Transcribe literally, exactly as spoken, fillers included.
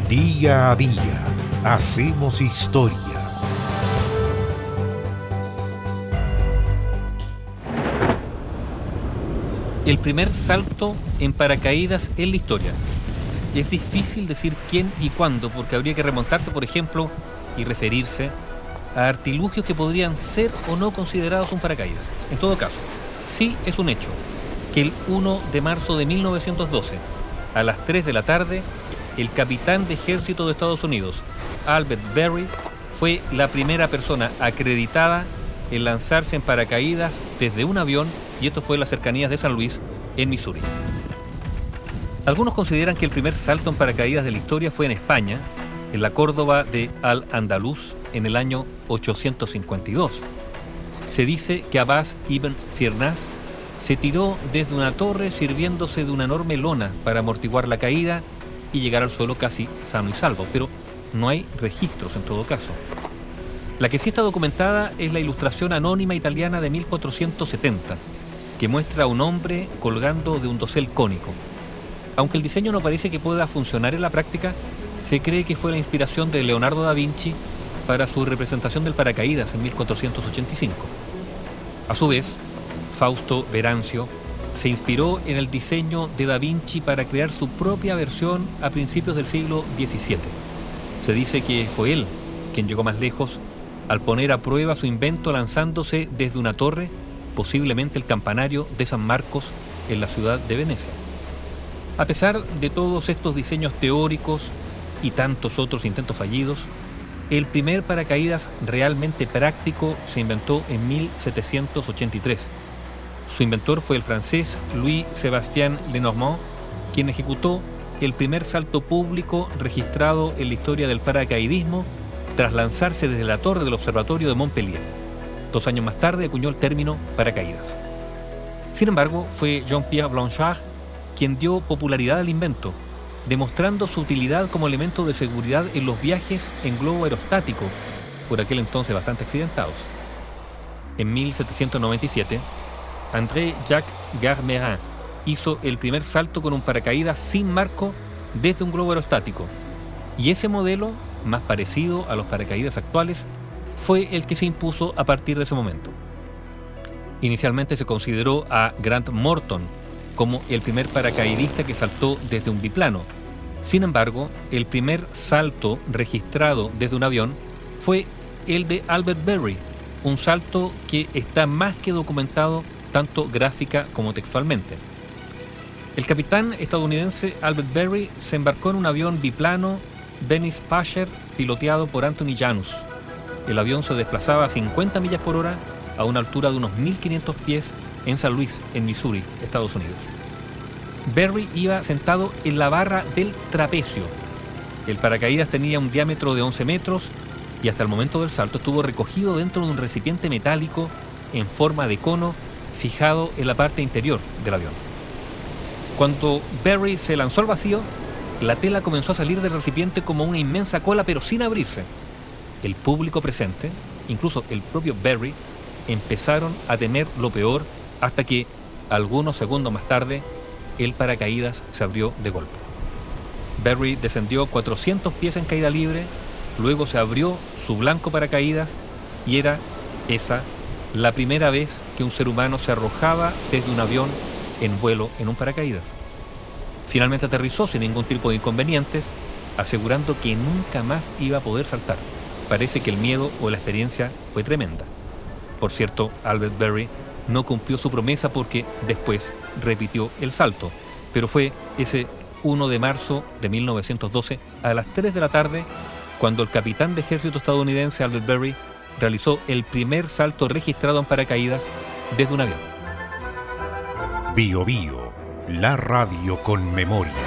Día a día hacemos historia. El primer salto en paracaídas en la historia. Es difícil decir quién y cuándo, porque habría que remontarse, por ejemplo, y referirse a artilugios que podrían ser o no considerados un paracaídas. En todo caso, sí es un hecho que el primero de marzo de mil novecientos doce, a las tres de la tarde, el capitán de ejército de Estados Unidos, Albert Berry, fue la primera persona acreditada en lanzarse en paracaídas desde un avión, y esto fue en las cercanías de San Luis, en Missouri. Algunos consideran que el primer salto en paracaídas de la historia fue en España, en la Córdoba de Al-Andalus, en el año ochocientos cincuenta y dos. Se dice que Abbas ibn Firnas se tiró desde una torre sirviéndose de una enorme lona para amortiguar la caída y llegar al suelo casi sano y salvo, pero no hay registros en todo caso. La que sí está documentada es la ilustración anónima italiana de mil cuatrocientos setenta, que muestra a un hombre colgando de un dosel cónico. Aunque el diseño no parece que pueda funcionar en la práctica, se cree que fue la inspiración de Leonardo da Vinci para su representación del paracaídas en mil cuatrocientos ochenta y cinco. A su vez, Fausto Verancio se inspiró en el diseño de da Vinci para crear su propia versión a principios del siglo diecisiete. Se dice que fue él quien llegó más lejos al poner a prueba su invento lanzándose desde una torre, posiblemente el campanario de San Marcos en la ciudad de Venecia. A pesar de todos estos diseños teóricos y tantos otros intentos fallidos, el primer paracaídas realmente práctico se inventó en mil setecientos ochenta y tres. Su inventor fue el francés Louis-Sébastien Lenormand, quien ejecutó el primer salto público registrado en la historia del paracaidismo tras lanzarse desde la torre del observatorio de Montpellier. Dos años más tarde acuñó el término paracaídas. Sin embargo, fue Jean-Pierre Blanchard quien dio popularidad al invento, demostrando su utilidad como elemento de seguridad en los viajes en globo aerostático, por aquel entonces bastante accidentados. En mil setecientos noventa y siete, André-Jacques Garmerin hizo el primer salto con un paracaídas sin marco desde un globo aerostático, y ese modelo, más parecido a los paracaídas actuales, fue el que se impuso a partir de ese momento. Inicialmente se consideró a Grant Morton como el primer paracaidista que saltó desde un biplano. Sin embargo, el primer salto registrado desde un avión fue el de Albert Berry, un salto que está más que documentado tanto gráfica como textualmente. El capitán estadounidense Albert Berry se embarcó en un avión biplano Venice Pasher piloteado por Anthony Janus. El avión se desplazaba a cincuenta millas por hora a una altura de unos mil quinientos pies en San Luis, en Missouri, Estados Unidos. Berry iba sentado en la barra del trapecio. El paracaídas tenía un diámetro de once metros y hasta el momento del salto estuvo recogido dentro de un recipiente metálico en forma de cono fijado en la parte interior del avión. Cuando Berry se lanzó al vacío, la tela comenzó a salir del recipiente como una inmensa cola, pero sin abrirse. El público presente, incluso el propio Berry, empezaron a temer lo peor hasta que, algunos segundos más tarde, el paracaídas se abrió de golpe. Berry descendió cuatrocientos pies en caída libre, luego se abrió su blanco paracaídas y era esa la primera vez que un ser humano se arrojaba desde un avión en vuelo en un paracaídas. Finalmente aterrizó sin ningún tipo de inconvenientes, asegurando que nunca más iba a poder saltar. Parece que el miedo o la experiencia fue tremenda. Por cierto, Albert Berry no cumplió su promesa porque después repitió el salto, pero fue ese primero de marzo de mil novecientos doce a las tres de la tarde cuando el capitán de ejército estadounidense Albert Berry realizó el primer salto registrado en paracaídas desde un avión. Bio Bio, la radio con memoria.